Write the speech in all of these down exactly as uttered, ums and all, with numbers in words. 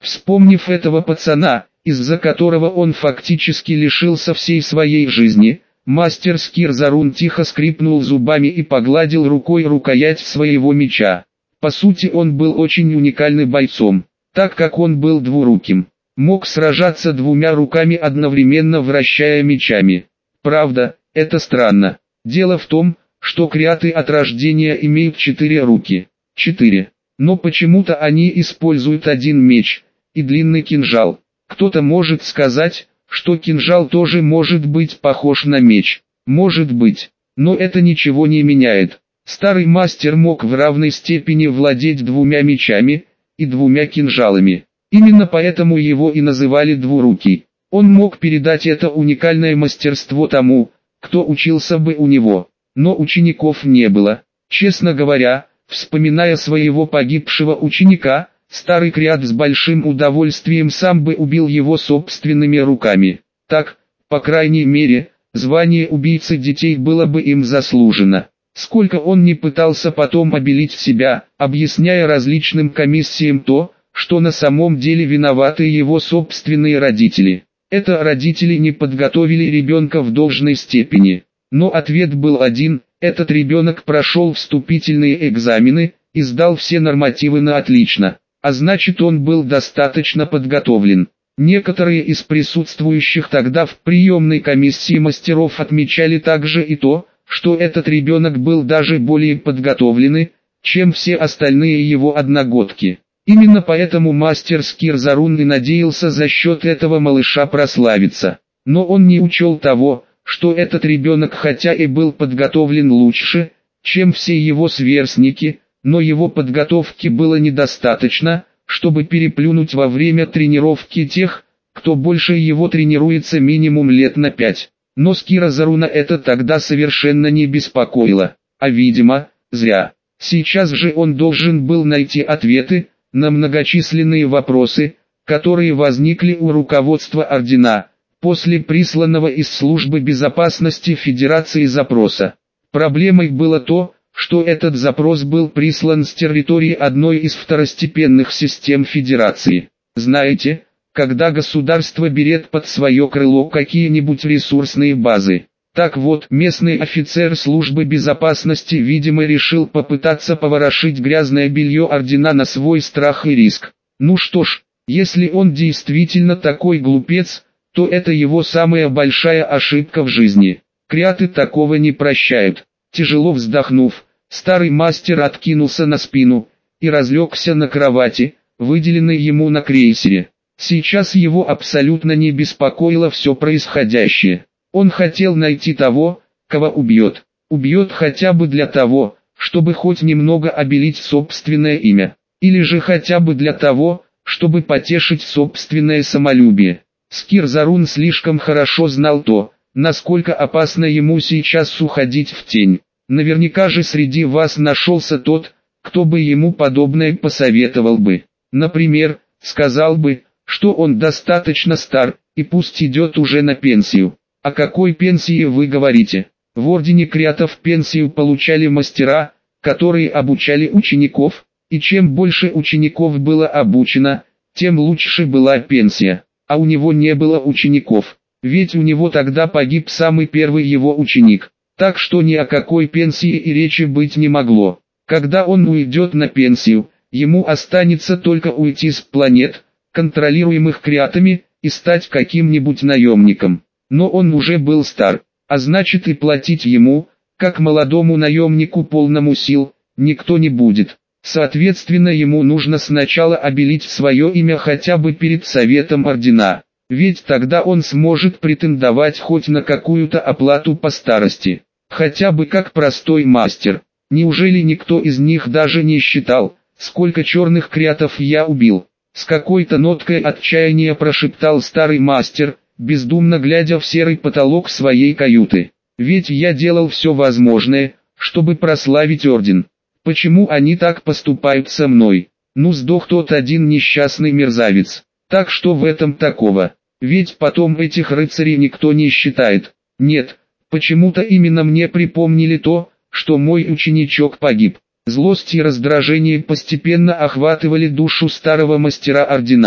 Вспомнив этого пацана, из-за которого он фактически лишился всей своей жизни, мастер Скирзарун тихо скрипнул зубами и погладил рукой рукоять своего меча. По сути, он был очень уникальным бойцом, так как он был двуруким. Мог сражаться двумя руками одновременно, вращая мечами. Правда, это странно. Дело в том, что креаты от рождения имеют четыре руки. Четыре. Но почему-то они используют один меч и длинный кинжал. Кто-то может сказать, что кинжал тоже может быть похож на меч. Может быть. Но это ничего не меняет. Старый мастер мог в равной степени владеть двумя мечами и двумя кинжалами. Именно поэтому его и называли двурукий. Он мог передать это уникальное мастерство тому, кто учился бы у него. Но учеников не было. Честно говоря, вспоминая своего погибшего ученика, старый креат с большим удовольствием сам бы убил его собственными руками. Так, по крайней мере, звание убийцы детей было бы им заслужено. Сколько он не пытался потом обелить себя, объясняя различным комиссиям то, что на самом деле виноваты его собственные родители. Это родители не подготовили ребенка в должной степени. Но ответ был один: этот ребенок прошел вступительные экзамены и сдал все нормативы на отлично, а значит, он был достаточно подготовлен. Некоторые из присутствующих тогда в приемной комиссии мастеров отмечали также и то, что этот ребенок был даже более подготовленный, чем все остальные его одногодки. Именно поэтому мастер Скирзарун и надеялся за счет этого малыша прославиться. Но он не учел того, что этот ребенок хотя и был подготовлен лучше, чем все его сверстники, но его подготовки было недостаточно, чтобы переплюнуть во время тренировки тех, кто больше его тренируется минимум лет на пять. Но Скирзаруна это тогда совершенно не беспокоило, а видимо, зря. Сейчас же он должен был найти ответы на многочисленные вопросы, которые возникли у руководства ордена, после присланного из службы безопасности Федерации запроса. Проблемой было то, что этот запрос был прислан с территории одной из второстепенных систем Федерации. Знаете, когда государство берет под свое крыло какие-нибудь ресурсные базы. Так вот, местный офицер службы безопасности, видимо, решил попытаться поворошить грязное белье ордена на свой страх и риск. Ну что ж, если он действительно такой глупец, то это его самая большая ошибка в жизни. Креаты такого не прощают. Тяжело вздохнув, старый мастер откинулся на спину и разлегся на кровати, выделенной ему на крейсере. Сейчас его абсолютно не беспокоило все происходящее. Он хотел найти того, кого убьет. Убьет хотя бы для того, чтобы хоть немного обелить собственное имя. Или же хотя бы для того, чтобы потешить собственное самолюбие. Скирзарун слишком хорошо знал то, насколько опасно ему сейчас уходить в тень. Наверняка же среди вас нашелся тот, кто бы ему подобное посоветовал бы. Например, сказал бы, что он достаточно стар, и пусть идет уже на пенсию. О какой пенсии вы говорите? В ордене креатов пенсию получали мастера, которые обучали учеников, и чем больше учеников было обучено, тем лучше была пенсия. А у него не было учеников, ведь у него тогда погиб самый первый его ученик. Так что ни о какой пенсии и речи быть не могло. Когда он уйдет на пенсию, ему останется только уйти с планет, контролируемых креатами, и стать каким-нибудь наемником. Но он уже был стар, а значит и платить ему, как молодому наемнику полному сил, никто не будет. Соответственно, ему нужно сначала обелить свое имя хотя бы перед советом ордена, ведь тогда он сможет претендовать хоть на какую-то оплату по старости, хотя бы как простой мастер. Неужели никто из них даже не считал, сколько черных креатов я убил? С какой-то ноткой отчаяния прошептал старый мастер, бездумно глядя в серый потолок своей каюты. Ведь я делал все возможное, чтобы прославить орден. Почему они так поступают со мной? Ну, сдох тот один несчастный мерзавец. Так что в этом такого? Ведь потом этих рыцарей никто не считает. Нет, почему-то именно мне припомнили то, что мой ученичок погиб. Злость и раздражение постепенно охватывали душу старого мастера ордена.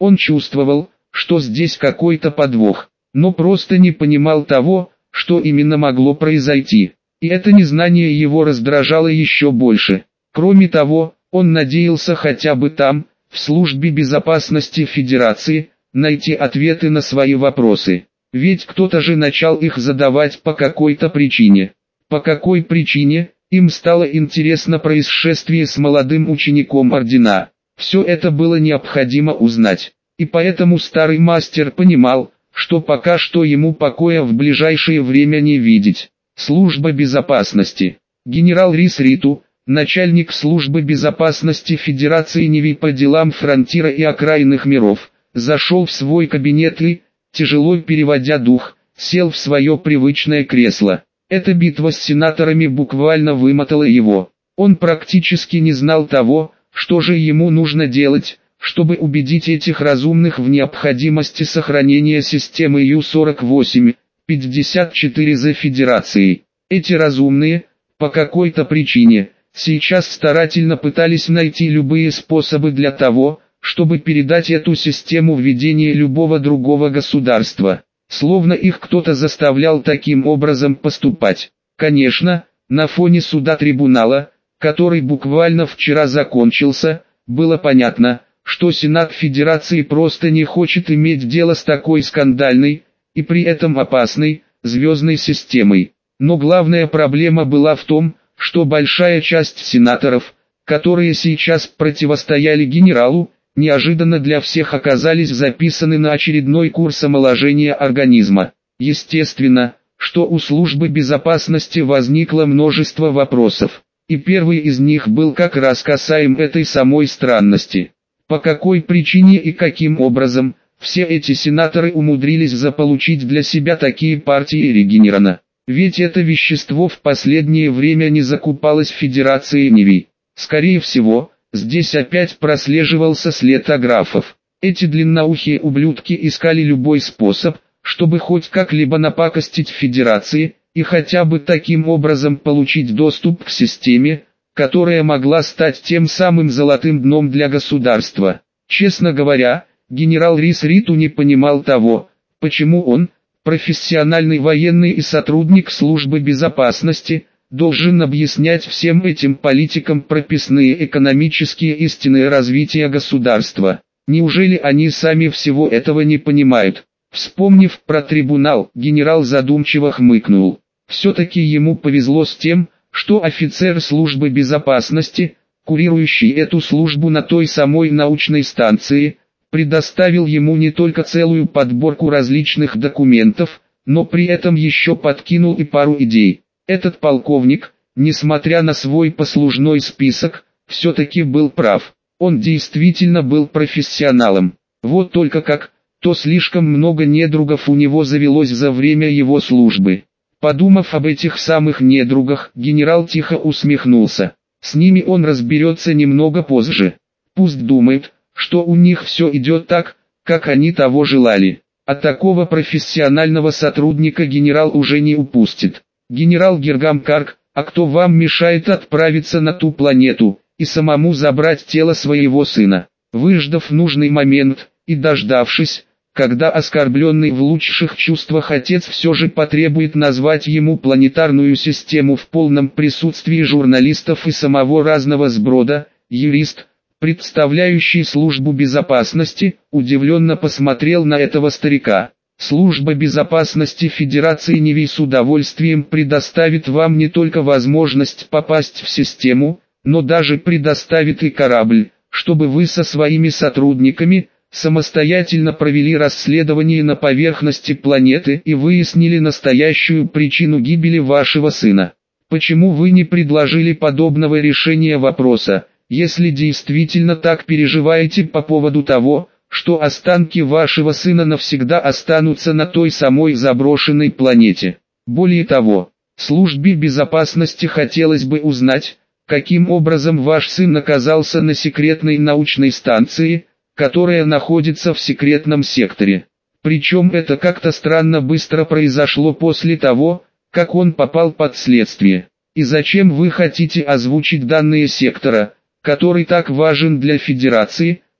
Он чувствовал, что здесь какой-то подвох, но просто не понимал того, что именно могло произойти. И это незнание его раздражало еще больше. Кроме того, он надеялся хотя бы там, в службе безопасности Федерации, найти ответы на свои вопросы. Ведь кто-то же начал их задавать по какой-то причине. По какой причине, им стало интересно происшествие с молодым учеником Ордена. Все это было необходимо узнать. И поэтому старый мастер понимал, что пока что ему покоя в ближайшее время не видеть. Служба безопасности. Генерал Рис Риту, начальник службы безопасности Федерации Неви по делам фронтира и окраинных миров, зашел в свой кабинет и, тяжело переводя дух, сел в свое привычное кресло. Эта битва с сенаторами буквально вымотала его. Он практически не знал того, что же ему нужно делать, чтобы убедить этих разумных в необходимости сохранения системы Ю сорок восемь пятьдесят четыре за Федерацией. Эти разумные, по какой-то причине, сейчас старательно пытались найти любые способы для того, чтобы передать эту систему в ведение любого другого государства. Словно их кто-то заставлял таким образом поступать. Конечно, на фоне суда трибунала, который буквально вчера закончился, было понятно, что Сенат Федерации просто не хочет иметь дело с такой скандальной, и при этом опасной, звездной системой. Но главная проблема была в том, что большая часть сенаторов, которые сейчас противостояли генералу, неожиданно для всех оказались записаны на очередной курс омоложения организма. Естественно, что у службы безопасности возникло множество вопросов. И первый из них был как раз касаем этой самой странности. По какой причине и каким образом все эти сенаторы умудрились заполучить для себя такие партии регенерана? Ведь это вещество в последнее время не закупалось в Федерации Неви. Скорее всего, здесь опять прослеживался след аграфов. Эти длинноухие ублюдки искали любой способ, чтобы хоть как-либо напакостить Федерации, и хотя бы таким образом получить доступ к системе, которая могла стать тем самым золотым дном для государства. Честно говоря, генерал Рис Риту не понимал того, почему он, профессиональный военный и сотрудник службы безопасности, должен объяснять всем этим политикам прописные экономические истины развития государства. Неужели они сами всего этого не понимают? Вспомнив про трибунал, генерал задумчиво хмыкнул. Все-таки ему повезло с тем, что офицер службы безопасности, курирующий эту службу на той самой научной станции, предоставил ему не только целую подборку различных документов, но при этом еще подкинул и пару идей. Этот полковник, несмотря на свой послужной список, все-таки был прав. Он действительно был профессионалом. Вот только как, то слишком много недругов у него завелось за время его службы. Подумав об этих самых недругах, генерал тихо усмехнулся. С ними он разберется немного позже. Пусть думает, что у них все идет так, как они того желали. А такого профессионального сотрудника генерал уже не упустит. Генерал Гергам Карк, а кто вам мешает отправиться на ту планету, и самому забрать тело своего сына? Выждав нужный момент, и дождавшись, когда оскорбленный в лучших чувствах отец все же потребует назвать ему планетарную систему в полном присутствии журналистов и самого разного сброда, юрист, представляющий службу безопасности, удивленно посмотрел на этого старика. Служба безопасности Федерации Неви с удовольствием предоставит вам не только возможность попасть в систему, но даже предоставит и корабль, чтобы вы со своими сотрудниками самостоятельно провели расследование на поверхности планеты и выяснили настоящую причину гибели вашего сына. Почему вы не предложили подобного решения вопроса, если действительно так переживаете по поводу того, что останки вашего сына навсегда останутся на той самой заброшенной планете? Более того, службе безопасности хотелось бы узнать, каким образом ваш сын оказался на секретной научной станции, которая находится в секретном секторе. Причем это как-то странно быстро произошло после того, как он попал под следствие. И зачем вы хотите озвучить данные сектора, который так важен для Федерации,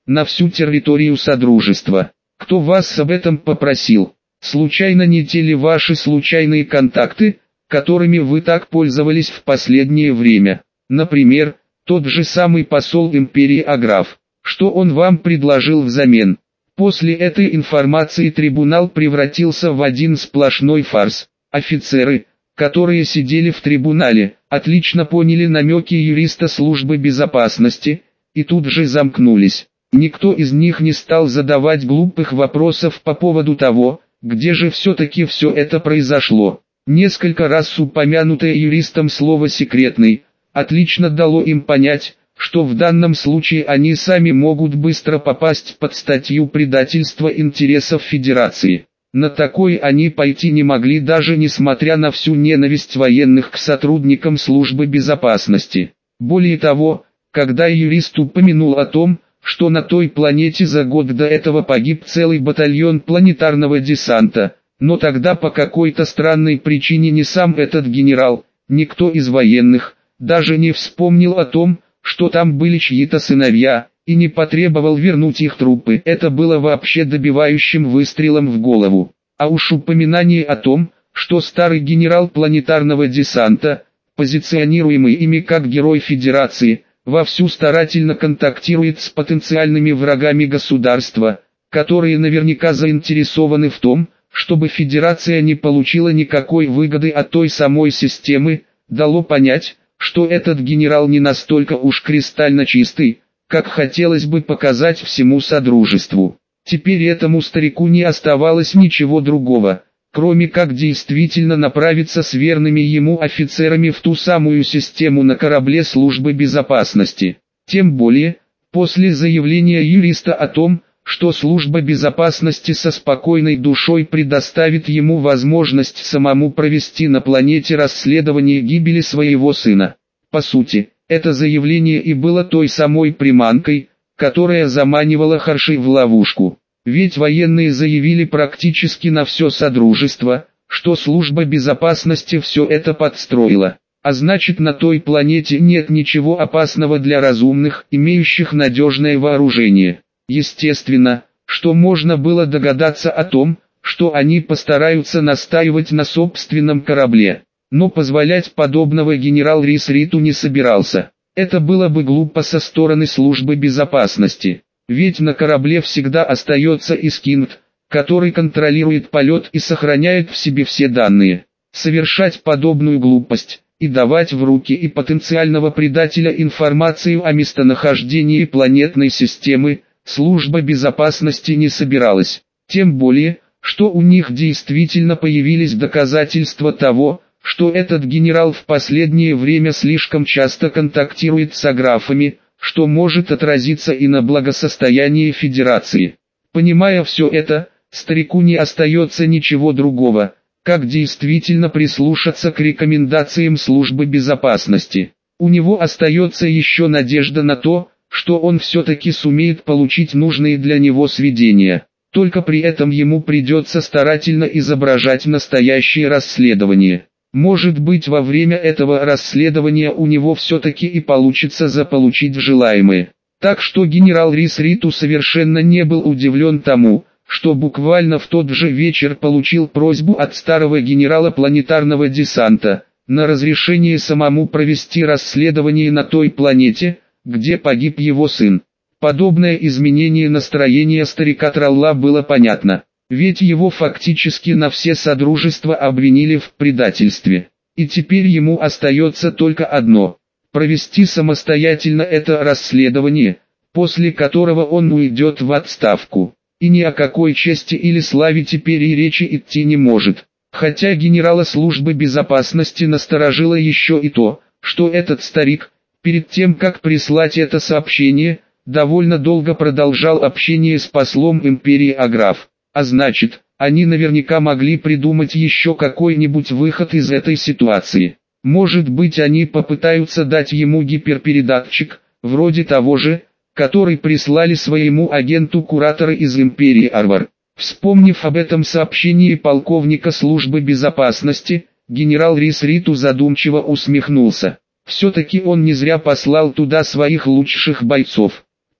на всю территорию Содружества. Кто вас об этом попросил? Случайно не те ли ваши случайные контакты, которыми вы так пользовались в последнее время? Например, тот же самый посол империи Аграф. Что он вам предложил взамен? После этой информации трибунал превратился в один сплошной фарс. Офицеры, которые сидели в трибунале, отлично поняли намеки юриста службы безопасности, и тут же замкнулись. Никто из них не стал задавать глупых вопросов по поводу того, где же все-таки все это произошло. Несколько раз упомянутое юристом слово «секретный» отлично дало им понять, что в данном случае они сами могут быстро попасть под статью предательства интересов Федерации. На такой они пойти не могли, даже несмотря на всю ненависть военных к сотрудникам службы безопасности. Более того, когда юрист упомянул о том, что на той планете за год до этого погиб целый батальон планетарного десанта, но тогда по какой-то странной причине ни сам этот генерал, никто из военных, даже не вспомнил о том, что там были чьи-то сыновья, и не потребовал вернуть их трупы. Это было вообще добивающим выстрелом в голову. А уж упоминание о том, что старый генерал планетарного десанта, позиционируемый ими как герой Федерации, вовсю старательно контактирует с потенциальными врагами государства, которые наверняка заинтересованы в том, чтобы Федерация не получила никакой выгоды от той самой системы, дало понять, что этот генерал не настолько уж кристально чистый, как хотелось бы показать всему Содружеству. Теперь этому старику не оставалось ничего другого, кроме как действительно направиться с верными ему офицерами в ту самую систему на корабле службы безопасности. Тем более, после заявления юриста о том, что служба безопасности со спокойной душой предоставит ему возможность самому провести на планете расследование гибели своего сына. По сути, это заявление и было той самой приманкой, которая заманивала Харши в ловушку. Ведь военные заявили практически на все Содружество, что служба безопасности все это подстроила. А значит, на той планете нет ничего опасного для разумных, имеющих надежное вооружение. Естественно, что можно было догадаться о том, что они постараются настаивать на собственном корабле. Но позволять подобного генерал Рис Риту не собирался. Это было бы глупо со стороны службы безопасности. Ведь на корабле всегда остается Искинт, который контролирует полет и сохраняет в себе все данные. Совершать подобную глупость и давать в руки и потенциального предателя информацию о местонахождении планетной системы служба безопасности не собиралась. Тем более, что у них действительно появились доказательства того, что этот генерал в последнее время слишком часто контактирует с аграфами, что может отразиться и на благосостоянии Федерации. Понимая все это, старику не остается ничего другого, как действительно прислушаться к рекомендациям службы безопасности. У него остается еще надежда на то, что он все-таки сумеет получить нужные для него сведения. Только при этом ему придется старательно изображать настоящее расследование. Может быть, во время этого расследования у него все-таки и получится заполучить желаемое. Так что генерал Рис Риту совершенно не был удивлен тому, что буквально в тот же вечер получил просьбу от старого генерала планетарного десанта на разрешение самому провести расследование на той планете, где погиб его сын. Подобное изменение настроения старика Тралла было понятно. Ведь его фактически на все Содружества обвинили в предательстве. И теперь ему остается только одно – провести самостоятельно это расследование, после которого он уйдет в отставку. И ни о какой чести или славе теперь и речи идти не может. Хотя генерала службы безопасности насторожило еще и то, что этот старик, перед тем как прислать это сообщение, довольно долго продолжал общение с послом империи Аграф. А значит, они наверняка могли придумать еще какой-нибудь выход из этой ситуации. Может быть, они попытаются дать ему гиперпередатчик, вроде того же, который прислали своему агенту-кураторы из империи Арвар. Вспомнив об этом сообщении полковника службы безопасности, генерал Рис Риту задумчиво усмехнулся. Все-таки он не зря послал туда своих лучших бойцов.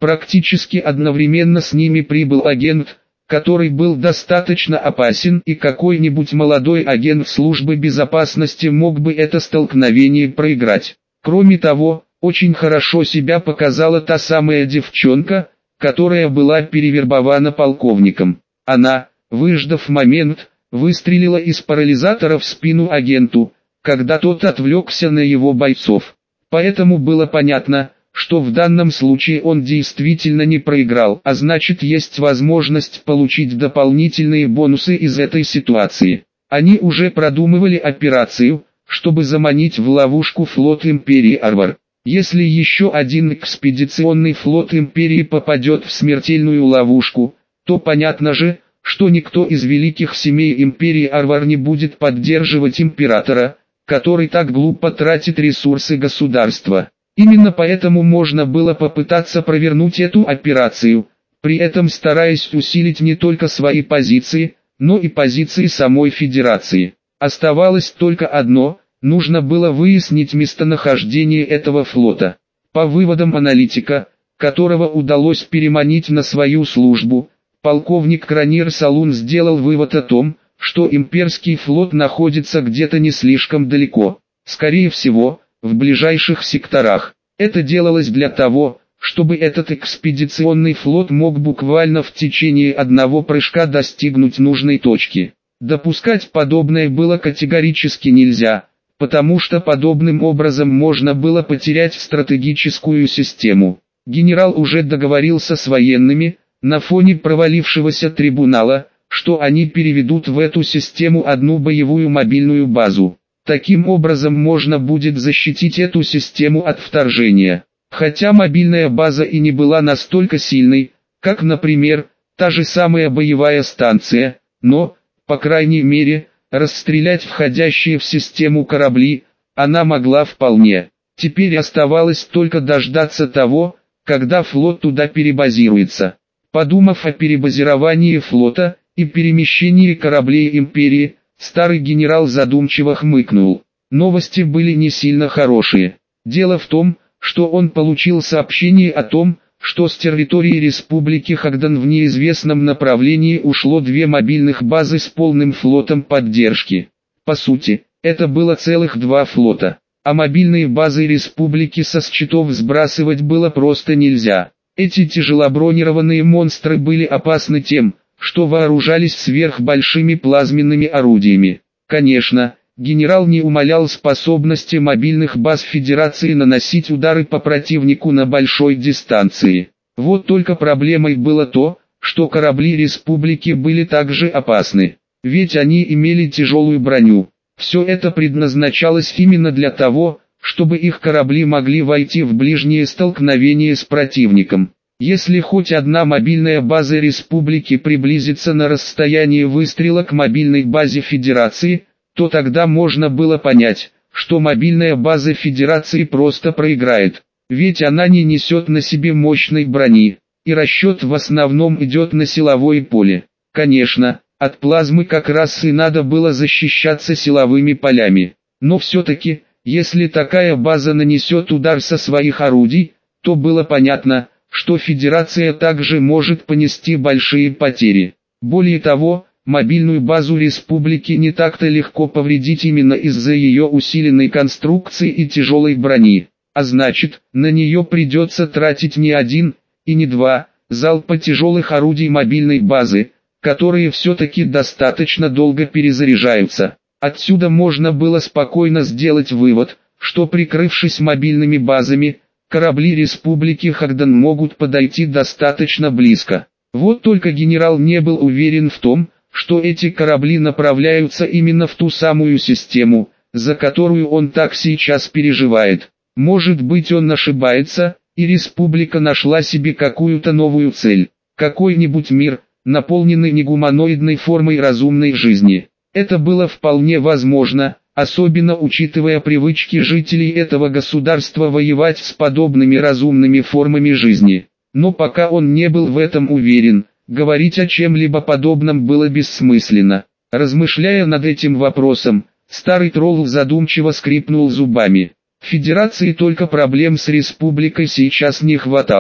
Практически одновременно с ними прибыл агент, который был достаточно опасен, и какой-нибудь молодой агент службы безопасности мог бы это столкновение проиграть. Кроме того, очень хорошо себя показала та самая девчонка, которая была перевербована полковником. Она, выждав момент, выстрелила из парализатора в спину агенту, когда тот отвлекся на его бойцов. Поэтому было понятно, что в данном случае он действительно не проиграл, а значит есть возможность получить дополнительные бонусы из этой ситуации. Они уже продумывали операцию, чтобы заманить в ловушку флот Империи Арвар. Если еще один экспедиционный флот Империи попадет в смертельную ловушку, то понятно же, что никто из великих семей Империи Арвар не будет поддерживать Императора, который так глупо тратит ресурсы государства. Именно поэтому можно было попытаться провернуть эту операцию, при этом стараясь усилить не только свои позиции, но и позиции самой Федерации. Оставалось только одно – нужно было выяснить местонахождение этого флота. По выводам аналитика, которого удалось переманить на свою службу, полковник Кранир Салун сделал вывод о том, что имперский флот находится где-то не слишком далеко, скорее всего, в ближайших секторах. Это делалось для того, чтобы этот экспедиционный флот мог буквально в течение одного прыжка достигнуть нужной точки. Допускать подобное было категорически нельзя, потому что подобным образом можно было потерять стратегическую систему. Генерал уже договорился с военными, на фоне провалившегося трибунала, что они переведут в эту систему одну боевую мобильную базу. Таким образом можно будет защитить эту систему от вторжения. Хотя мобильная база и не была настолько сильной, как, например, та же самая боевая станция, но, по крайней мере, расстрелять входящие в систему корабли, она могла вполне. Теперь оставалось только дождаться того, когда флот туда перебазируется. Подумав о перебазировании флота и перемещении кораблей Империи, старый генерал задумчиво хмыкнул. Новости были не сильно хорошие. Дело в том, что он получил сообщение о том, что с территории Республики Хагдан в неизвестном направлении ушло две мобильных базы с полным флотом поддержки. По сути, это было целых два флота, а мобильные базы Республики со счетов сбрасывать было просто нельзя. Эти тяжелобронированные монстры были опасны тем, что вооружались сверхбольшими плазменными орудиями. Конечно, генерал не умалял способности мобильных баз Федерации наносить удары по противнику на большой дистанции. Вот только проблемой было то, что корабли Республики были также опасны, ведь они имели тяжелую броню. Все это предназначалось именно для того, чтобы их корабли могли войти в ближнее столкновение с противником. Если хоть одна мобильная база Республики приблизится на расстояние выстрела к мобильной базе Федерации, то тогда можно было понять, что мобильная база Федерации просто проиграет, ведь она не несет на себе мощной брони, и расчет в основном идет на силовое поле. Конечно, от плазмы как раз и надо было защищаться силовыми полями, но все-таки, если такая база нанесет удар со своих орудий, то было понятно, что Федерация также может понести большие потери. Более того, мобильную базу Республики не так-то легко повредить именно из-за ее усиленной конструкции и тяжелой брони, а значит, на нее придется тратить не один, и не два, залпа тяжелых орудий мобильной базы, которые все-таки достаточно долго перезаряжаются. Отсюда можно было спокойно сделать вывод, что прикрывшись мобильными базами, корабли Республики Хагдан могут подойти достаточно близко. Вот только генерал не был уверен в том, что эти корабли направляются именно в ту самую систему, за которую он так сейчас переживает. Может быть, он ошибается, и Республика нашла себе какую-то новую цель, какой-нибудь мир, наполненный негуманоидной формой разумной жизни. Это было вполне возможно, особенно учитывая привычки жителей этого государства воевать с подобными разумными формами жизни. Но пока он не был в этом уверен, говорить о чем-либо подобном было бессмысленно. Размышляя над этим вопросом, старый тролл задумчиво скрипнул зубами. Федерации только проблем с республикой сейчас не хватало.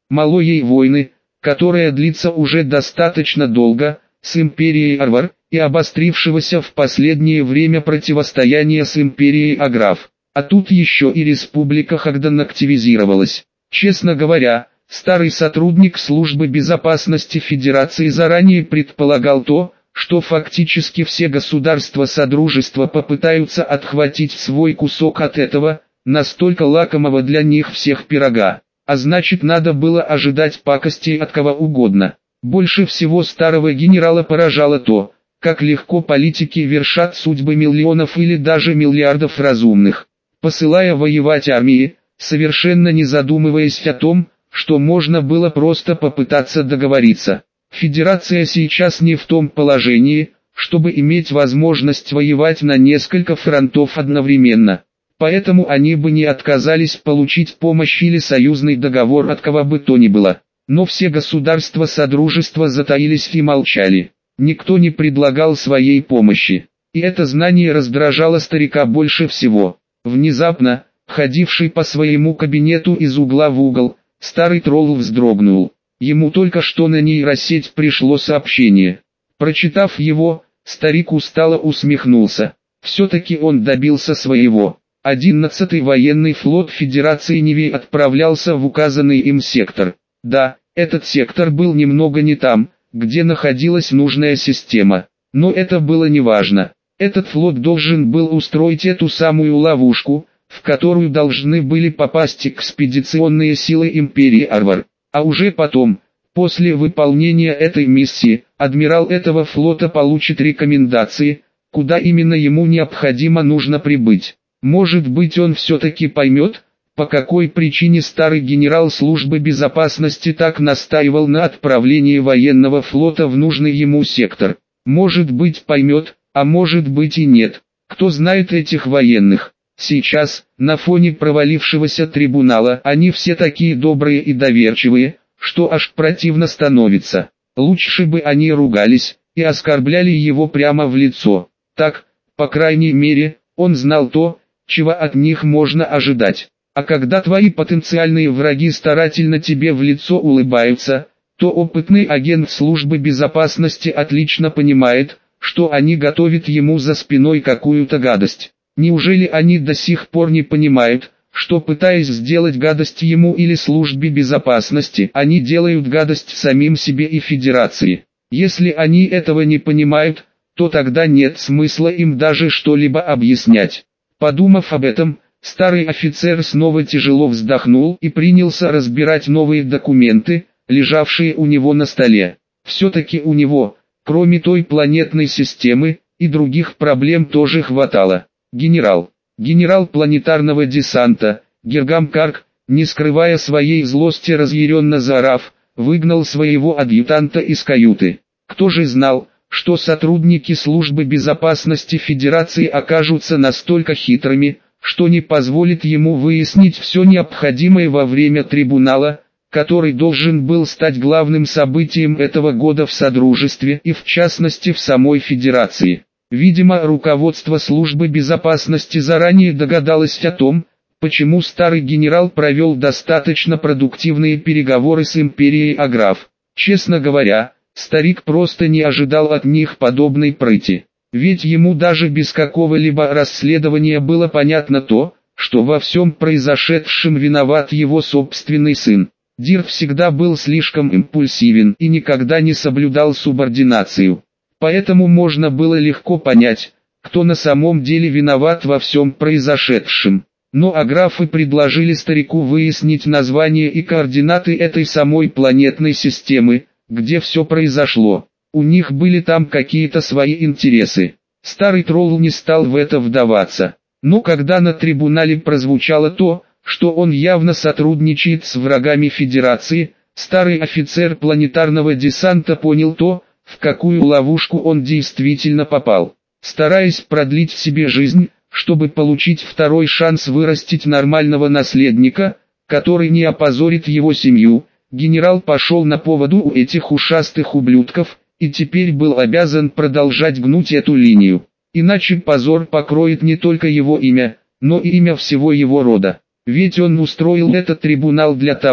Мало ей войны, которая длится уже достаточно долго, с империей Арвар, и обострившегося в последнее время противостояния с империей Аграф. А тут еще и республика Хагдан активизировалась. Честно говоря, старый сотрудник службы безопасности Федерации заранее предполагал то, что фактически все государства Содружества попытаются отхватить свой кусок от этого, настолько лакомого для них всех пирога. А значит, надо было ожидать пакостей от кого угодно. Больше всего старого генерала поражало то, как легко политики вершат судьбы миллионов или даже миллиардов разумных, посылая воевать армии, совершенно не задумываясь о том, что можно было просто попытаться договориться. Федерация сейчас не в том положении, чтобы иметь возможность воевать на несколько фронтов одновременно. Поэтому они бы не отказались получить помощь или союзный договор от кого бы то ни было. Но все государства Содружества затаились и молчали. Никто не предлагал своей помощи. И это знание раздражало старика больше всего. Внезапно, ходивший по своему кабинету из угла в угол, старый тролл вздрогнул. Ему только что на нейросеть пришло сообщение. Прочитав его, старик устало усмехнулся. Все-таки он добился своего. Одиннадцатый военный флот Федерации Неви отправлялся в указанный им сектор. Да, этот сектор был немного не там, где находилась нужная система. Но это было неважно. Этот флот должен был устроить эту самую ловушку, в которую должны были попасть экспедиционные силы Империи Арвар. А уже потом, после выполнения этой миссии, адмирал этого флота получит рекомендации, куда именно ему необходимо нужно прибыть. Может быть, он все-таки поймет, по какой причине старый генерал службы безопасности так настаивал на отправлении военного флота в нужный ему сектор. Может быть, поймет, а может быть и нет. Кто знает этих военных? Сейчас, на фоне провалившегося трибунала, они все такие добрые и доверчивые, что аж противно становится. Лучше бы они ругались и оскорбляли его прямо в лицо. Так, по крайней мере, он знал то, чего от них можно ожидать. А когда твои потенциальные враги старательно тебе в лицо улыбаются, то опытный агент службы безопасности отлично понимает, что они готовят ему за спиной какую-то гадость. Неужели они до сих пор не понимают, что пытаясь сделать гадость ему или службе безопасности, они делают гадость самим себе и Федерации? Если они этого не понимают, то тогда нет смысла им даже что-либо объяснять. Подумав об этом, старый офицер снова тяжело вздохнул и принялся разбирать новые документы, лежавшие у него на столе. Все-таки у него, кроме той планетной системы, и других проблем тоже хватало. Генерал, генерал планетарного десанта, Гергам Карк, не скрывая своей злости разъяренно заорав, выгнал своего адъютанта из каюты. Кто же знал, что сотрудники службы безопасности Федерации окажутся настолько хитрыми, что не позволит ему выяснить все необходимое во время трибунала, который должен был стать главным событием этого года в Содружестве и в частности в самой Федерации. Видимо, руководство службы безопасности заранее догадалось о том, почему старый генерал провел достаточно продуктивные переговоры с Империей Аграф. Честно говоря, старик просто не ожидал от них подобной прыти. Ведь ему даже без какого-либо расследования было понятно то, что во всем произошедшем виноват его собственный сын. Дир всегда был слишком импульсивен и никогда не соблюдал субординацию. Поэтому можно было легко понять, кто на самом деле виноват во всем произошедшем. Но аграфы предложили старику выяснить название и координаты этой самой планетной системы, где все произошло. У них были там какие-то свои интересы. Старый тролл не стал в это вдаваться. Но когда на трибунале прозвучало то, что он явно сотрудничает с врагами Федерации, старый офицер планетарного десанта понял то, в какую ловушку он действительно попал. Стараясь продлить себе жизнь, чтобы получить второй шанс вырастить нормального наследника, который не опозорит его семью, генерал пошел на поводу у этих ушастых ублюдков, и теперь был обязан продолжать гнуть эту линию. Иначе позор покроет не только его имя, но и имя всего его рода. Ведь он устроил этот трибунал для того,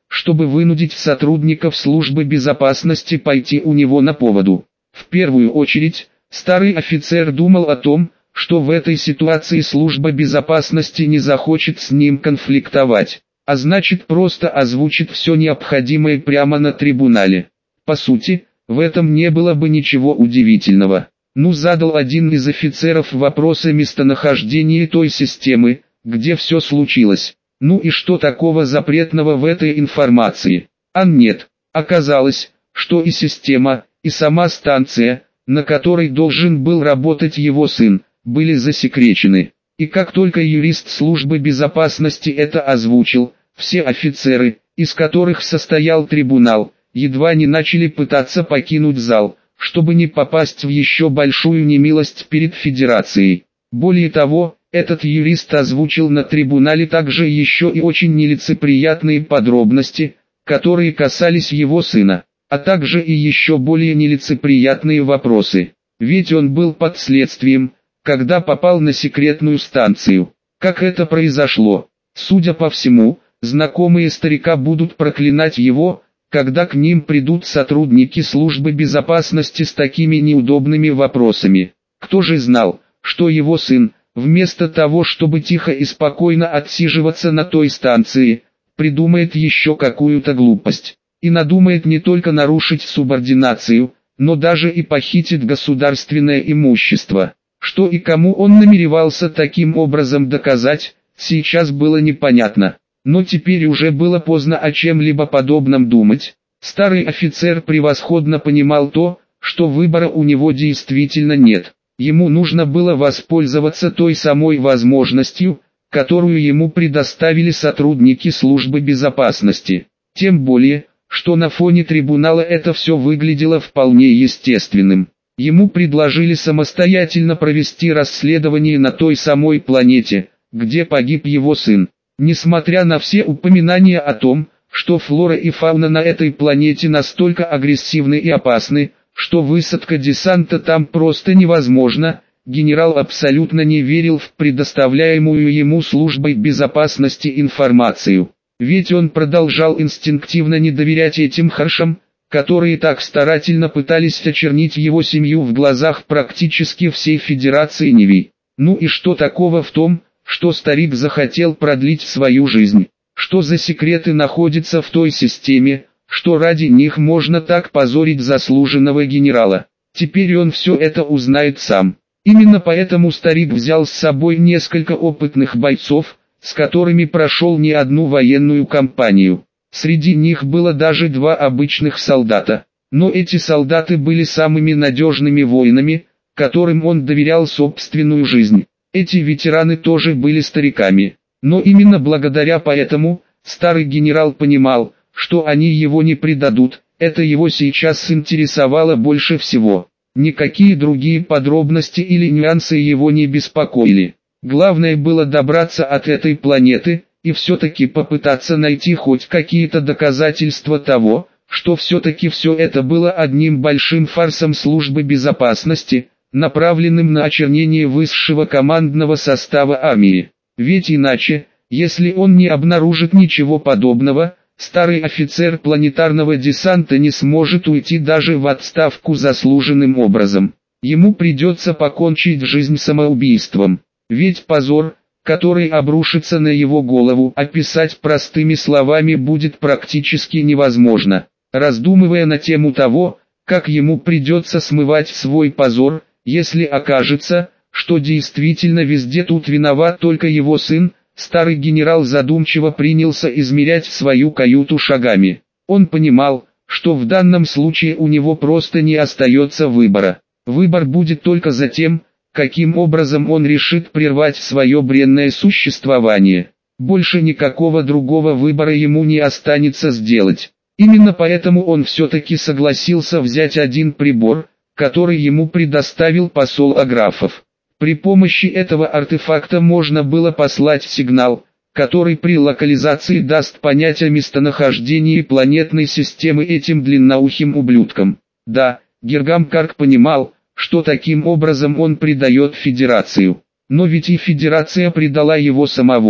чтобы вынудить сотрудников службы безопасности пойти у него на поводу. В первую очередь, старый офицер думал о том, что в этой ситуации служба безопасности не захочет с ним конфликтовать, а значит просто озвучит все необходимое прямо на трибунале. По сути, в этом не было бы ничего удивительного. Ну, задал один из офицеров вопрос о местонахождении той системы, где все случилось. Ну и что такого запретного в этой информации? А нет, оказалось, что и система, и сама станция, на которой должен был работать его сын, были засекречены. И как только юрист службы безопасности это озвучил, все офицеры, из которых состоял трибунал, едва не начали пытаться покинуть зал, чтобы не попасть в еще большую немилость перед Федерацией. Более того, этот юрист озвучил на трибунале также еще и очень нелицеприятные подробности, которые касались его сына, а также и еще более нелицеприятные вопросы. Ведь он был под следствием, когда попал на секретную станцию. Как это произошло? Судя по всему, знакомые старика будут проклинать его, когда к ним придут сотрудники службы безопасности с такими неудобными вопросами. Кто же знал, что его сын, вместо того, чтобы тихо и спокойно отсиживаться на той станции, придумает еще какую-то глупость. И надумает не только нарушить субординацию, но даже и похитит государственное имущество. Что и кому он намеревался таким образом доказать, сейчас было непонятно. Но теперь уже было поздно о чем-либо подобном думать. Старый офицер превосходно понимал то, что выбора у него действительно нет. Ему нужно было воспользоваться той самой возможностью, которую ему предоставили сотрудники службы безопасности. Тем более, что на фоне трибунала это все выглядело вполне естественным. Ему предложили самостоятельно провести расследование на той самой планете, где погиб его сын. Несмотря на все упоминания о том, что флора и фауна на этой планете настолько агрессивны и опасны, что высадка десанта там просто невозможна, генерал абсолютно не верил в предоставляемую ему службой безопасности информацию. Ведь он продолжал инстинктивно не доверять этим харшам, которые так старательно пытались очернить его семью в глазах практически всей Федерации Неви. Ну и что такого в том, что старик захотел продлить свою жизнь? Что за секреты находятся в той системе, что ради них можно так позорить заслуженного генерала? Теперь он все это узнает сам. Именно поэтому старик взял с собой несколько опытных бойцов, с которыми прошел не одну военную кампанию. Среди них было даже два обычных солдата. Но эти солдаты были самыми надежными воинами, которым он доверял собственную жизнь. Эти ветераны тоже были стариками. Но именно благодаря поэтому, старый генерал понимал, что они его не предадут, это его сейчас интересовало больше всего. Никакие другие подробности или нюансы его не беспокоили. Главное было добраться от этой планеты, и все-таки попытаться найти хоть какие-то доказательства того, что все-таки все это было одним большим фарсом службы безопасности, направленным на очернение высшего командного состава армии. Ведь иначе, если он не обнаружит ничего подобного, старый офицер планетарного десанта не сможет уйти даже в отставку заслуженным образом. Ему придется покончить жизнь самоубийством. Ведь позор, который обрушится на его голову, описать простыми словами будет практически невозможно. Раздумывая на тему того, как ему придется смывать свой позор, если окажется, что действительно везде тут виноват только его сын, старый генерал задумчиво принялся измерять свою каюту шагами. Он понимал, что в данном случае у него просто не остается выбора. Выбор будет только за тем, каким образом он решит прервать свое бренное существование. Больше никакого другого выбора ему не останется сделать. Именно поэтому он все-таки согласился взять один прибор, который ему предоставил посол Аграфов. При помощи этого артефакта можно было послать сигнал, который при локализации даст понять о местонахождении планетной системы этим длинноухим ублюдкам. Да, Гергам Карк понимал, что таким образом он предает Федерацию. Но ведь и Федерация предала его самого.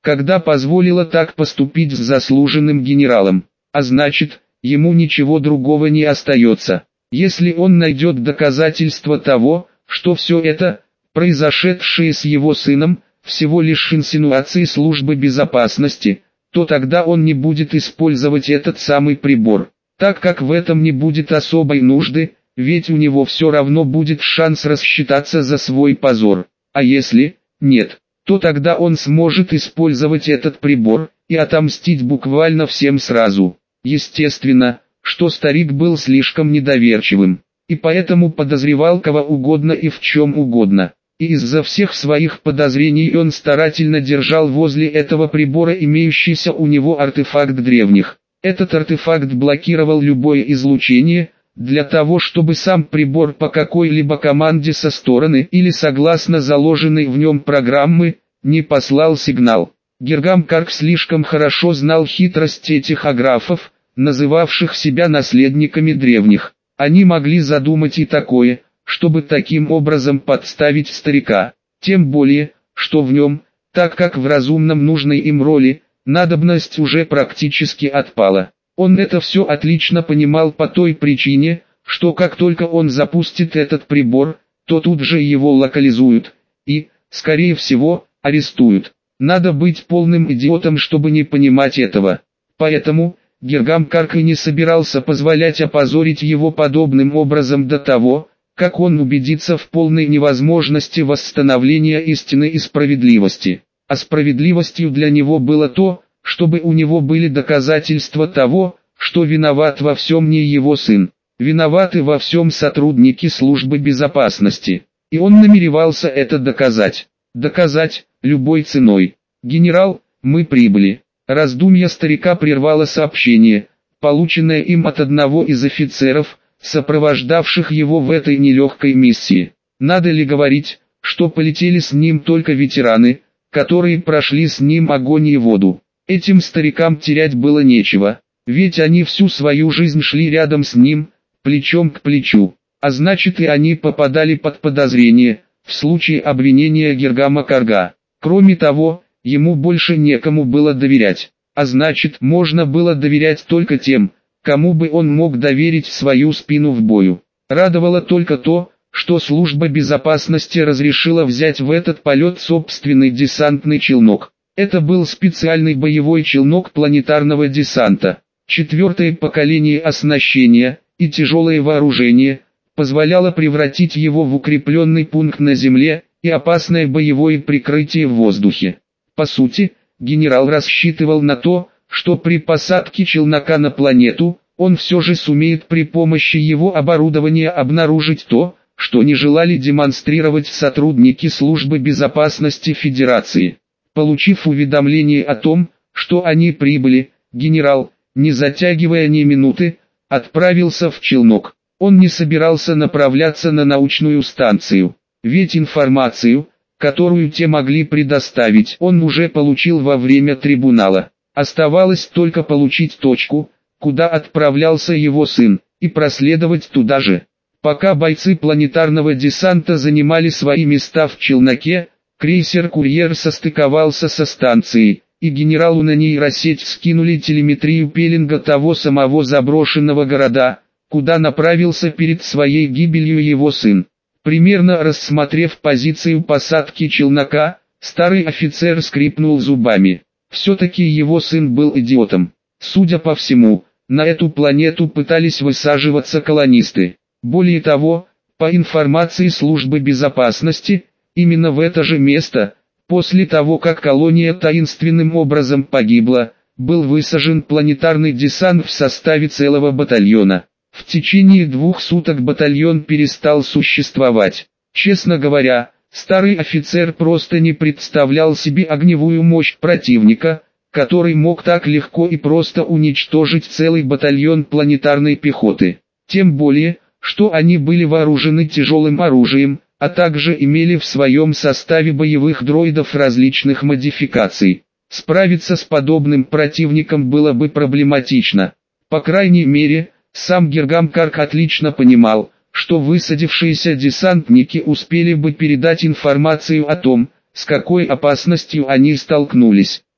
когда позволила так поступить с заслуженным генералом. А значит, ему ничего другого не остается. Если он найдет доказательства того, что все это, произошедшее с его сыном, всего лишь инсинуации службы безопасности, то тогда он не будет использовать этот самый прибор, так как в этом не будет особой нужды, ведь у него все равно будет шанс рассчитаться за свой позор. А если нет, то тогда он сможет использовать этот прибор и отомстить буквально всем сразу. Естественно, что старик был слишком недоверчивым, и поэтому подозревал кого угодно и в чем угодно. И из-за всех своих подозрений он старательно держал возле этого прибора имеющийся у него артефакт древних. Этот артефакт блокировал любое излучение, для того чтобы сам прибор по какой-либо команде со стороны или согласно заложенной в нем программы, не послал сигнал. Гергам Карк слишком хорошо знал хитрость этих аграфов, называвших себя наследниками древних. Они могли задумать и такое, чтобы таким образом подставить старика. Тем более, что в нем, так как в разумном нужной им роли, надобность уже практически отпала. Он это все отлично понимал по той причине, что как только он запустит этот прибор, то тут же его локализуют и, скорее всего, арестуют. Надо быть полным идиотом, чтобы не понимать этого. Поэтому Гергам Карк и не собирался позволять опозорить его подобным образом до того, как он убедится в полной невозможности восстановления истины и справедливости. А справедливостью для него было то, чтобы у него были доказательства того, что виноват во всем не его сын. Виноваты во всем сотрудники службы безопасности. И он намеревался это доказать. Доказать, любой ценой. «Генерал, мы прибыли». Раздумья старика прервало сообщение, полученное им от одного из офицеров, сопровождавших его в этой нелегкой миссии. Надо ли говорить, что полетели с ним только ветераны, которые прошли с ним огонь и воду. Этим старикам терять было нечего, ведь они всю свою жизнь шли рядом с ним, плечом к плечу, а значит и они попадали под подозрение, в случае обвинения Гергама Карга. Кроме того, ему больше некому было доверять, а значит можно было доверять только тем, кому бы он мог доверить свою спину в бою. Радовало только то, что служба безопасности разрешила взять в этот полет собственный десантный челнок. Это был специальный боевой челнок планетарного десанта. Четвертое поколение оснащения и тяжелое вооружение позволяло превратить его в укрепленный пункт на земле и опасное боевое прикрытие в воздухе. По сути, генерал рассчитывал на то, что при посадке челнока на планету, он все же сумеет при помощи его оборудования обнаружить то, что не желали демонстрировать сотрудники службы безопасности Федерации. Получив уведомление о том, что они прибыли, генерал, не затягивая ни минуты, отправился в челнок. Он не собирался направляться на научную станцию, ведь информацию, которую те могли предоставить, он уже получил во время трибунала. Оставалось только получить точку, куда отправлялся его сын, и проследовать туда же. Пока бойцы планетарного десанта занимали свои места в челноке, крейсер-курьер состыковался со станцией, и генералу на нейросеть скинули телеметрию пеленга того самого заброшенного города, куда направился перед своей гибелью его сын. Примерно рассмотрев позицию посадки челнока, старый офицер скрипнул зубами. Все-таки его сын был идиотом. Судя по всему, на эту планету пытались высаживаться колонисты. Более того, по информации службы безопасности, именно в это же место, после того как колония таинственным образом погибла, был высажен планетарный десант в составе целого батальона. В течение двух суток батальон перестал существовать. Честно говоря, старый офицер просто не представлял себе огневую мощь противника, который мог так легко и просто уничтожить целый батальон планетарной пехоты. Тем более, что они были вооружены тяжелым оружием, а также имели в своем составе боевых дроидов различных модификаций. Справиться с подобным противником было бы проблематично. По крайней мере, сам Гергам Карк отлично понимал, что высадившиеся десантники успели бы передать информацию о том, с какой опасностью они столкнулись.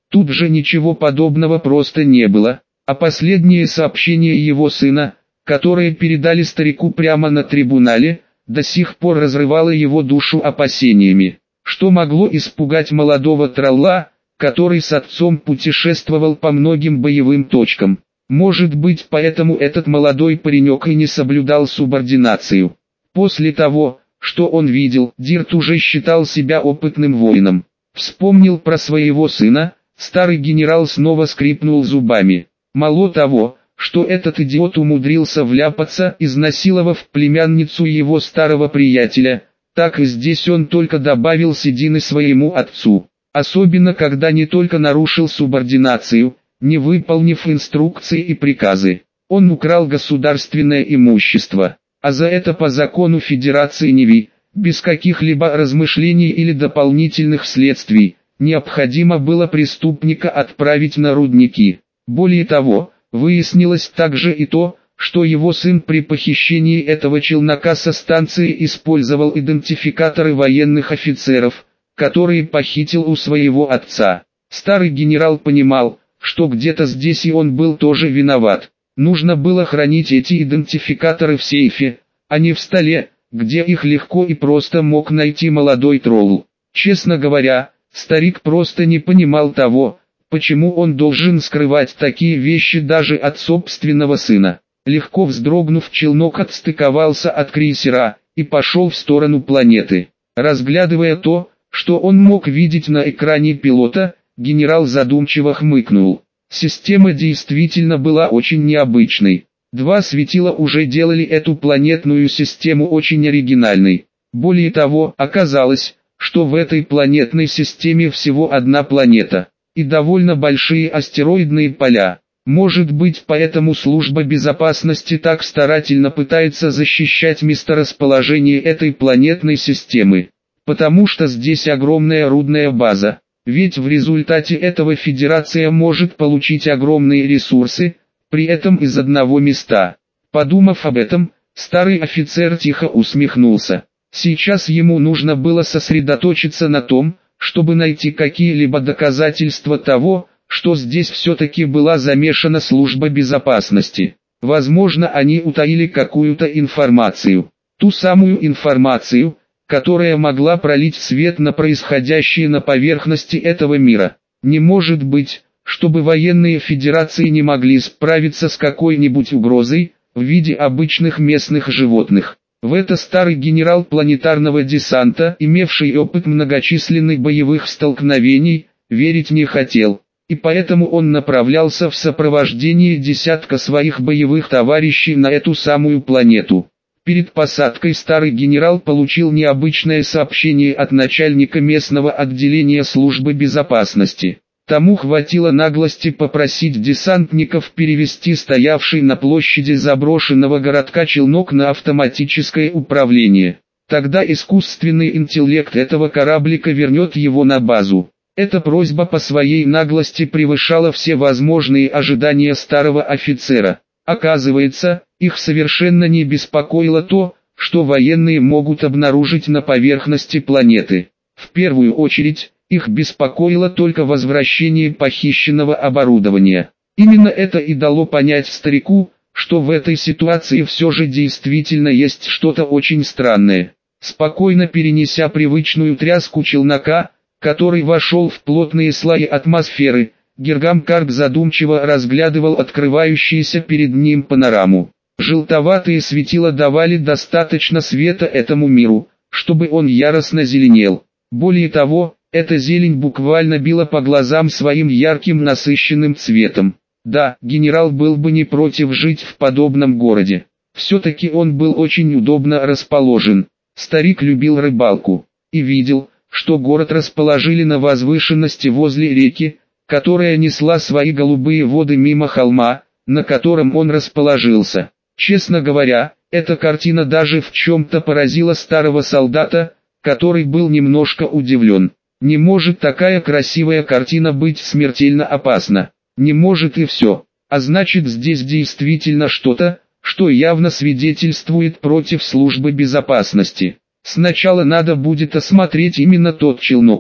Тут же ничего подобного просто не было, а последнее сообщение его сына, которое передали старику прямо на трибунале, до сих пор разрывало его душу опасениями. Что могло испугать молодого тролла, который с отцом путешествовал по многим боевым точкам? Может быть, поэтому этот молодой паренек и не соблюдал субординацию. После того, что он видел, Дирт уже считал себя опытным воином. Вспомнил про своего сына, старый генерал снова скрипнул зубами. Мало того, что этот идиот умудрился вляпаться, изнасиловав племянницу его старого приятеля, так и здесь он только добавил седины своему отцу. Особенно когда не только нарушил субординацию, не выполнив инструкции и приказы, он украл государственное имущество, а за это по закону Федерации Неви, без каких-либо размышлений или дополнительных следствий, необходимо было преступника отправить на рудники. Более того, выяснилось также и то, что его сын при похищении этого челнока со станции использовал идентификаторы военных офицеров, которые похитил у своего отца. Старый генерал понимал, что где-то здесь и он был тоже виноват. Нужно было хранить эти идентификаторы в сейфе, а не в столе, где их легко и просто мог найти молодой тролл. Честно говоря, старик просто не понимал того, почему он должен скрывать такие вещи даже от собственного сына. Легко вздрогнув, челнок отстыковался от крейсера и пошел в сторону планеты. Разглядывая то, что он мог видеть на экране пилота, генерал задумчиво хмыкнул. Система действительно была очень необычной. Два светила уже делали эту планетную систему очень оригинальной. Более того, оказалось, что в этой планетной системе всего одна планета и довольно большие астероидные поля. Может быть, поэтому служба безопасности так старательно пытается защищать месторасположение этой планетной системы. Потому что здесь огромная рудная база. Ведь в результате этого Федерация может получить огромные ресурсы, при этом из одного места. Подумав об этом, старый офицер тихо усмехнулся. Сейчас ему нужно было сосредоточиться на том, чтобы найти какие-либо доказательства того, что здесь все-таки была замешана служба безопасности. Возможно, они утаили какую-то информацию. Ту самую информацию, которая могла пролить свет на происходящее на поверхности этого мира. Не может быть, чтобы военные федерации не могли справиться с какой-нибудь угрозой, в виде обычных местных животных. В это старый генерал планетарного десанта, имевший опыт многочисленных боевых столкновений, верить не хотел, и поэтому он направлялся в сопровождении десятка своих боевых товарищей на эту самую планету. Перед посадкой старый генерал получил необычное сообщение от начальника местного отделения службы безопасности. Тому хватило наглости попросить десантников перевести стоявший на площади заброшенного городка челнок на автоматическое управление. Тогда искусственный интеллект этого кораблика вернет его на базу. Эта просьба по своей наглости превышала все возможные ожидания старого офицера. Оказывается, их совершенно не беспокоило то, что военные могут обнаружить на поверхности планеты. В первую очередь, их беспокоило только возвращение похищенного оборудования. Именно это и дало понять старику, что в этой ситуации все же действительно есть что-то очень странное. Спокойно перенеся привычную тряску челнока, который вошел в плотные слои атмосферы, Гергам Карг задумчиво разглядывал открывающуюся перед ним панораму. Желтоватые светила давали достаточно света этому миру, чтобы он яростно зеленел. Более того, эта зелень буквально била по глазам своим ярким насыщенным цветом. Да, генерал был бы не против жить в подобном городе. Все-таки он был очень удобно расположен. Старик любил рыбалку и видел, что город расположили на возвышенности возле реки, которая несла свои голубые воды мимо холма, на котором он расположился. Честно говоря, эта картина даже в чем-то поразила старого солдата, который был немножко удивлен. Не может такая красивая картина быть смертельно опасна. Не может и все. А значит, здесь действительно что-то, что явно свидетельствует против службы безопасности. Сначала надо будет осмотреть именно тот челнок,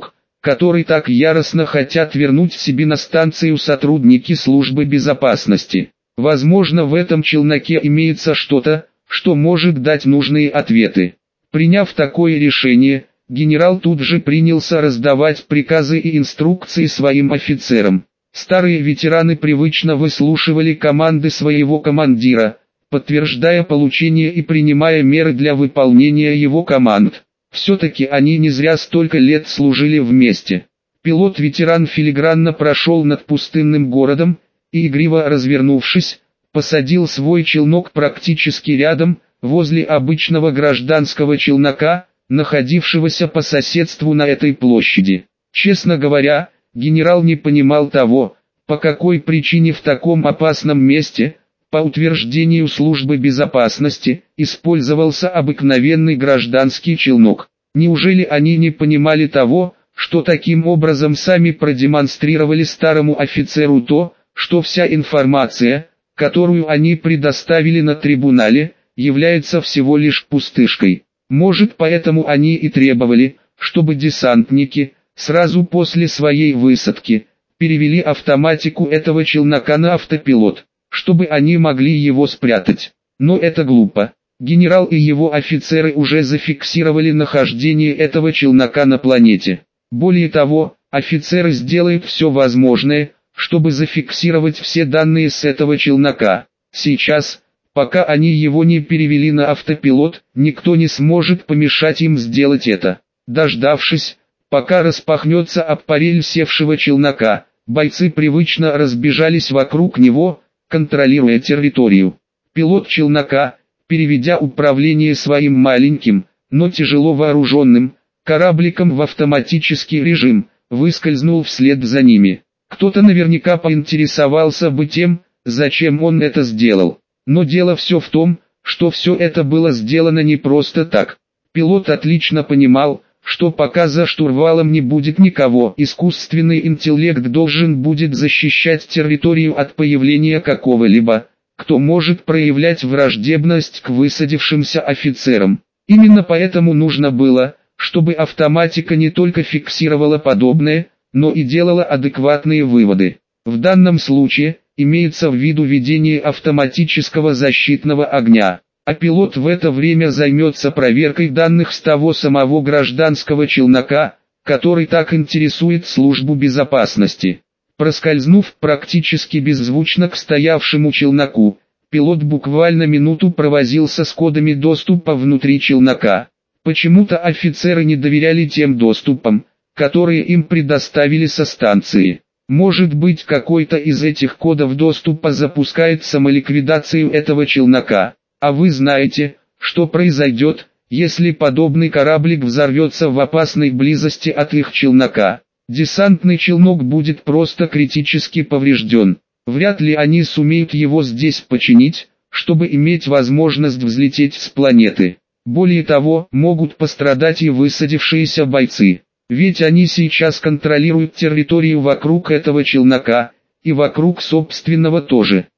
который так яростно хотят вернуть себе на станцию сотрудники службы безопасности. Возможно, в этом челноке имеется что-то, что может дать нужные ответы. Приняв такое решение, генерал тут же принялся раздавать приказы и инструкции своим офицерам. Старые ветераны привычно выслушивали команды своего командира, подтверждая получение и принимая меры для выполнения его команд. Все-таки они не зря столько лет служили вместе. Пилот-ветеран филигранно прошел над пустынным городом, и, игриво развернувшись, посадил свой челнок практически рядом, возле обычного гражданского челнока, находившегося по соседству на этой площади. Честно говоря, генерал не понимал того, по какой причине в таком опасном месте, по утверждению службы безопасности, использовался обыкновенный гражданский челнок. Неужели они не понимали того, что таким образом сами продемонстрировали старому офицеру то, что вся информация, которую они предоставили на трибунале, является всего лишь пустышкой? Может, поэтому они и требовали, чтобы десантники, сразу после своей высадки, перевели автоматику этого челнока на автопилот, чтобы они могли его спрятать. Но это глупо. Генерал и его офицеры уже зафиксировали нахождение этого челнока на планете. Более того, офицеры сделают все возможное, чтобы зафиксировать все данные с этого челнока. Сейчас, пока они его не перевели на автопилот, никто не сможет помешать им сделать это. Дождавшись, пока распахнется аппарель севшего челнока, бойцы привычно разбежались вокруг него, контролируя территорию. Пилот челнока, переведя управление своим маленьким, но тяжело вооруженным, корабликом в автоматический режим, выскользнул вслед за ними. Кто-то наверняка поинтересовался бы тем, зачем он это сделал. Но дело все в том, что все это было сделано не просто так. Пилот отлично понимал, что пока за штурвалом не будет никого, искусственный интеллект должен будет защищать территорию от появления какого-либо, кто может проявлять враждебность к высадившимся офицерам. Именно поэтому нужно было, чтобы автоматика не только фиксировала подобное, но и делала адекватные выводы. В данном случае, имеется в виду ведение автоматического защитного огня, а пилот в это время займется проверкой данных с того самого гражданского челнока, который так интересует службу безопасности. Проскользнув практически беззвучно к стоявшему челноку, пилот буквально минуту провозился с кодами доступа внутри челнока. Почему-то офицеры не доверяли тем доступам, которые им предоставили со станции. Может быть, какой-то из этих кодов доступа запускает самоликвидацию этого челнока. А вы знаете, что произойдет, если подобный кораблик взорвется в опасной близости от их челнока? Десантный челнок будет просто критически поврежден. Вряд ли они сумеют его здесь починить, чтобы иметь возможность взлететь с планеты. Более того, могут пострадать и высадившиеся бойцы. Ведь они сейчас контролируют территорию вокруг этого челнока, и вокруг собственного тоже.